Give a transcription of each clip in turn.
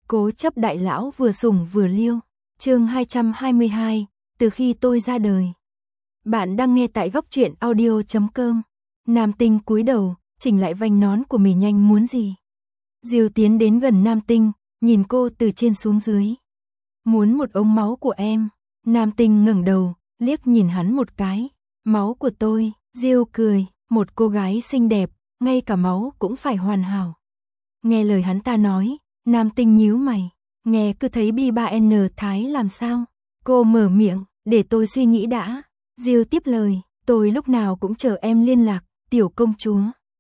Cố chấp đại lão vừa sủng vừa liêu. Chương 222, từ khi tôi ra đời. Bạn đang nghe tại góc truyện audio.com. Nam Tinh cúi đầu, chỉnh lại vành nón của mình nhanh muốn gì. Diêu tiến đến gần Nam Tinh, nhìn cô từ trên xuống dưới. Muốn một ống máu của em. Nam Tinh ngẩng đầu, liếc nhìn hắn một cái. Máu của tôi, Diêu cười, một cô gái xinh đẹp, ngay cả máu cũng phải hoàn hảo. Nghe lời hắn ta nói, Nam Tinh nhíu mày, nghe cứ thấy B3N Thái làm sao. Cô mở miệng, để tôi suy nghĩ đã. Diêu tiếp lời, tôi lúc nào cũng chờ em liên lạc, tiểu công chúa.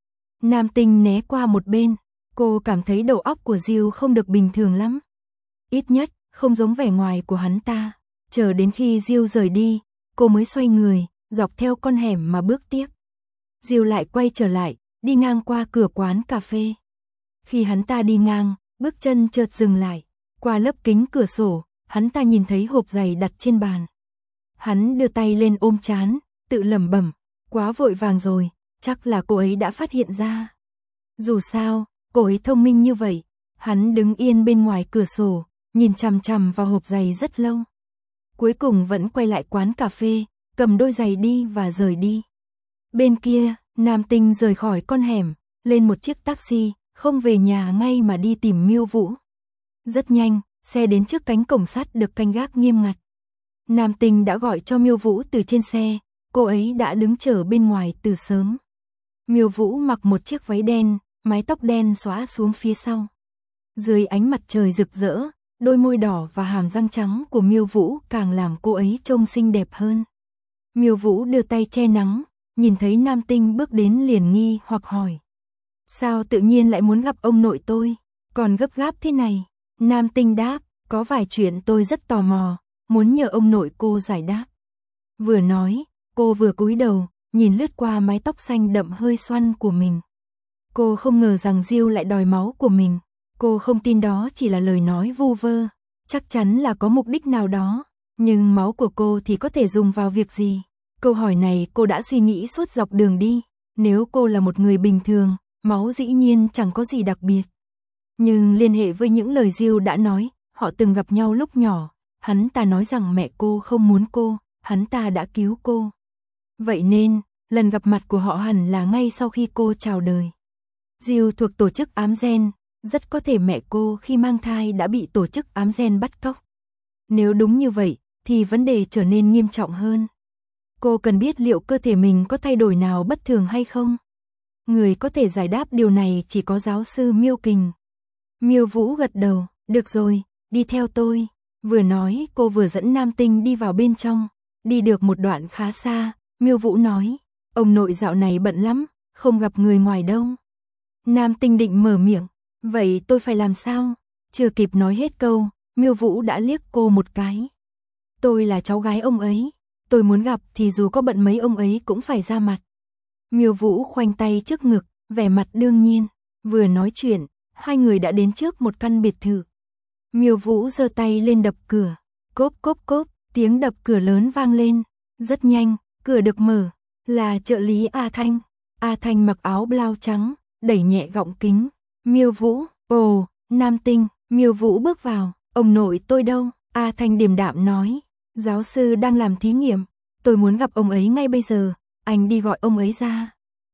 Nam Tinh né qua một bên, cô cảm thấy đầu óc của Diêu không được bình thường lắm. Ít nhất, không giống vẻ ngoài của hắn ta. Chờ đến khi Diêu rời đi, cô mới xoay người, dọc theo con hẻm mà bước tiếp. Diêu lại quay trở lại, đi ngang qua cửa quán cà phê. Khi hắn ta đi ngang, bước chân chợt dừng lại. Qua lớp kính cửa sổ, hắn ta nhìn thấy hộp giày đặt trên bàn. Hắn đưa tay lên ôm trán, tự lẩm bẩm, quá vội vàng rồi, chắc là cô ấy đã phát hiện ra. Dù sao, cô ấy thông minh như vậy. Hắn đứng yên bên ngoài cửa sổ, nhìn chằm chằm vào hộp giày rất lâu. Cuối cùng vẫn quay lại quán cà phê, cầm đôi giày đi và rời đi. Bên kia, Nam Tinh rời khỏi con hẻm, lên một chiếc taxi, không về nhà ngay mà đi tìm Miêu Vũ. Rất nhanh, xe đến trước cánh cổng sắt được canh gác nghiêm ngặt. Nam Tinh đã gọi cho Miêu Vũ từ trên xe, cô ấy đã đứng chờ bên ngoài từ sớm. Miêu Vũ mặc một chiếc váy đen, mái tóc đen xõa xuống phía sau. Dưới ánh mặt trời rực rỡ, đôi môi đỏ và hàm răng trắng của Miêu Vũ càng làm cô ấy trông xinh đẹp hơn. Miêu Vũ đưa tay che nắng, nhìn thấy Nam Tinh bước đến liền nghi hoặc hỏi. Sao tự nhiên lại muốn gặp ông nội tôi, còn gấp gáp thế này? Nam Tinh đáp, có vài chuyện tôi rất tò mò, muốn nhờ ông nội cô giải đáp. Vừa nói, cô vừa cúi đầu, nhìn lướt qua mái tóc xanh đậm hơi xoăn của mình. Cô không ngờ rằng Diêu lại đòi máu của mình. Cô không tin đó chỉ là lời nói vu vơ, chắc chắn là có mục đích nào đó. Nhưng máu của cô thì có thể dùng vào việc gì? Câu hỏi này cô đã suy nghĩ suốt dọc đường đi. Nếu cô là một người bình thường, máu dĩ nhiên chẳng có gì đặc biệt. Nhưng liên hệ với những lời Diêu đã nói, họ từng gặp nhau lúc nhỏ. Hắn ta nói rằng mẹ cô không muốn cô, hắn ta đã cứu cô. Vậy nên, lần gặp mặt của họ hẳn là ngay sau khi cô chào đời. Diêu thuộc tổ chức ám gen, rất có thể mẹ cô khi mang thai đã bị tổ chức ám gen bắt cóc. Nếu đúng như vậy, thì vấn đề trở nên nghiêm trọng hơn. Cô cần biết liệu cơ thể mình có thay đổi nào bất thường hay không. Người có thể giải đáp điều này chỉ có giáo sư Miêu Kình. Miêu Vũ gật đầu, được rồi, đi theo tôi. Vừa nói cô vừa dẫn Nam Tinh đi vào bên trong. Đi được một đoạn khá xa, Miêu Vũ nói, ông nội dạo này bận lắm, không gặp người ngoài đâu. Nam Tinh định mở miệng, vậy tôi phải làm sao? Chưa kịp nói hết câu, Miêu Vũ đã liếc cô một cái. Tôi là cháu gái ông ấy, tôi muốn gặp thì dù có bận mấy ông ấy cũng phải ra mặt. Miêu Vũ khoanh tay trước ngực, vẻ mặt đương nhiên. Vừa nói chuyện, hai người đã đến trước một căn biệt thự. Miêu Vũ giơ tay lên đập cửa, cốp cốp cốp, tiếng đập cửa lớn vang lên. Rất nhanh, cửa được mở, là trợ lý A Thanh. A Thanh mặc áo blau trắng, đẩy nhẹ gọng kính. Miêu Vũ, ồ, Nam Tinh. Miêu Vũ bước vào, ông nội tôi đâu? A Thanh điềm đạm nói, giáo sư đang làm thí nghiệm, tôi muốn gặp ông ấy ngay bây giờ, anh đi gọi ông ấy ra.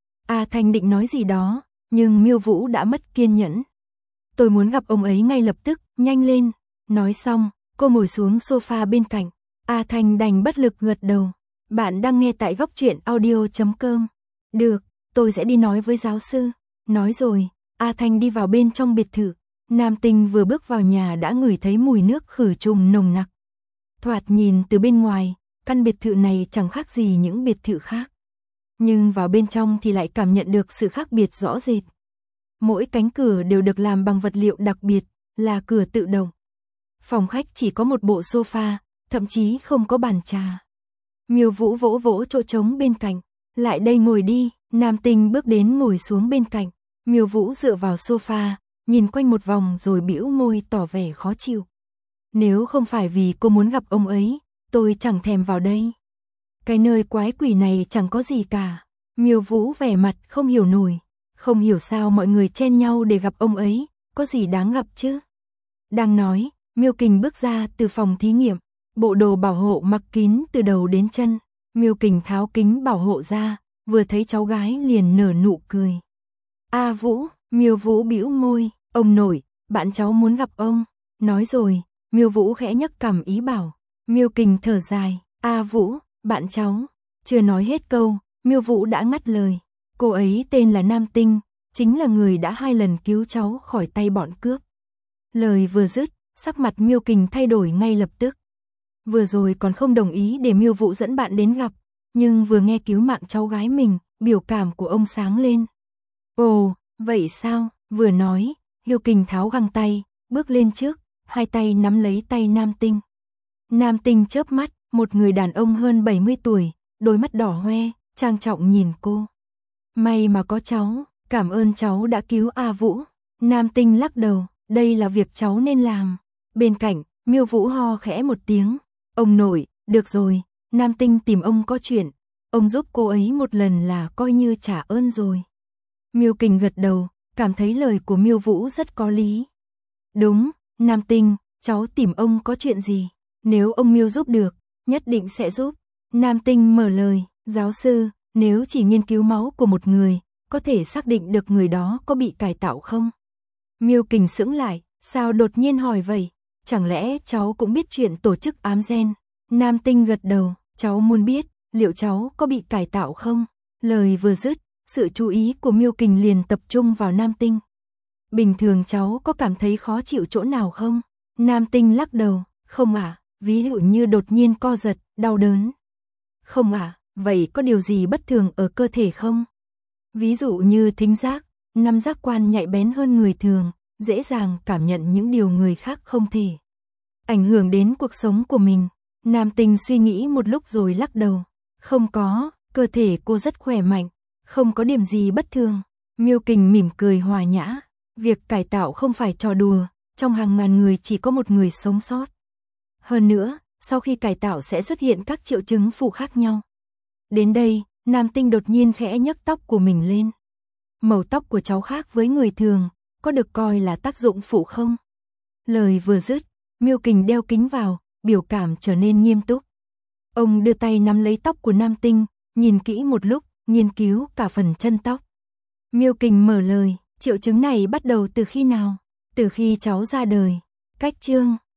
A Thanh định nói gì đó, nhưng Miêu Vũ đã mất kiên nhẫn. Tôi muốn gặp ông ấy ngay lập tức, nhanh lên. Nói xong, cô ngồi xuống sofa bên cạnh. A Thanh đành bất lực gật đầu. Bạn đang nghe tại góc truyện audio.com. Được, tôi sẽ đi nói với giáo sư. Nói rồi, A Thanh đi vào bên trong biệt thự. Nam Tinh vừa bước vào nhà đã ngửi thấy mùi nước khử trùng nồng nặc. Thoạt nhìn từ bên ngoài, căn biệt thự này chẳng khác gì những biệt thự khác. Nhưng vào bên trong thì lại cảm nhận được sự khác biệt rõ rệt. Mỗi cánh cửa đều được làm bằng vật liệu đặc biệt, là cửa tự động. Phòng khách chỉ có một bộ sofa, thậm chí không có bàn trà. Miêu Vũ vỗ vỗ chỗ trống bên cạnh. Lại đây ngồi đi. Nam Tinh bước đến ngồi xuống bên cạnh. Miêu Vũ dựa vào sofa, nhìn quanh một vòng rồi bĩu môi tỏ vẻ khó chịu. Nếu không phải vì cô muốn gặp ông ấy, tôi chẳng thèm vào đây. Cái nơi quái quỷ này chẳng có gì cả. Miêu Vũ vẻ mặt không hiểu nổi. Không hiểu sao mọi người chen nhau để gặp ông ấy, có gì đáng gặp chứ? Đang nói, Miêu Kình bước ra từ phòng thí nghiệm, bộ đồ bảo hộ mặc kín từ đầu đến chân. Miêu Kình tháo kính bảo hộ ra, vừa thấy cháu gái liền nở nụ cười. A Vũ, Miêu Vũ bĩu môi, ông nội, bạn cháu muốn gặp ông. Nói rồi, Miêu Vũ khẽ nhấc cằm ý bảo. Miêu Kình thở dài, A Vũ, bạn cháu. Chưa nói hết câu, Miêu Vũ đã ngắt lời. Cô ấy tên là Nam Tinh, chính là người đã 2 lần cứu cháu khỏi tay bọn cướp. Lời vừa dứt, sắc mặt Miêu Kình thay đổi ngay lập tức. Vừa rồi còn không đồng ý để Miêu Vũ dẫn bạn đến gặp, nhưng vừa nghe cứu mạng cháu gái mình, biểu cảm của ông sáng lên. Ồ, vậy sao? Vừa nói, Miêu Kình tháo găng tay, bước lên trước, 2 tay nắm lấy tay Nam Tinh. Nam Tinh chớp mắt, một người đàn ông hơn 70 tuổi, đôi mắt đỏ hoe, trang trọng nhìn cô. May mà có cháu, cảm ơn cháu đã cứu A Vũ. Nam Tinh lắc đầu, đây là việc cháu nên làm. Bên cạnh, Miêu Vũ ho khẽ một tiếng. Ông nội, được rồi, Nam Tinh tìm ông có chuyện. Ông giúp cô ấy một lần là coi như trả ơn rồi. Miêu Kình gật đầu, cảm thấy lời của Miêu Vũ rất có lý. Đúng, Nam Tinh, cháu tìm ông có chuyện gì? Nếu ông Miêu giúp được, nhất định sẽ giúp. Nam Tinh mở lời, giáo sư, nếu chỉ nghiên cứu máu của một người, có thể xác định được người đó có bị cải tạo không? Miêu Kình sững lại, sao đột nhiên hỏi vậy? Chẳng lẽ cháu cũng biết chuyện tổ chức ám gen? Nam Tinh gật đầu, cháu muốn biết, liệu cháu có bị cải tạo không? Lời vừa dứt, sự chú ý của Miêu Kình liền tập trung vào Nam Tinh. Bình thường cháu có cảm thấy khó chịu chỗ nào không? Nam Tinh lắc đầu, không ạ, ví dụ như đột nhiên co giật, đau đớn. Không ạ, vậy có điều gì bất thường ở cơ thể không? Ví dụ như thính giác, 5 giác quan nhạy bén hơn người thường, dễ dàng cảm nhận những điều người khác không thể. Ảnh hưởng đến cuộc sống của mình. Nam Tinh suy nghĩ một lúc rồi lắc đầu. Không có, cơ thể cô rất khỏe mạnh, không có điểm gì bất thường. Miêu Kình mỉm cười hòa nhã. Việc cải tạo không phải trò đùa, trong hàng ngàn người chỉ có một người sống sót. Hơn nữa, sau khi cải tạo sẽ xuất hiện các triệu chứng phụ khác nhau. Đến đây, Nam Tinh đột nhiên khẽ nhấc tóc của mình lên. Màu tóc của cháu khác với người thường, có được coi là tác dụng phụ không? Lời vừa dứt, Miêu Kình đeo kính vào, biểu cảm trở nên nghiêm túc. Ông đưa tay nắm lấy tóc của Nam Tinh, nhìn kỹ một lúc, nghiên cứu cả phần chân tóc. Miêu Kình mở lời, triệu chứng này bắt đầu từ khi nào? Từ khi cháu ra đời. Cách chương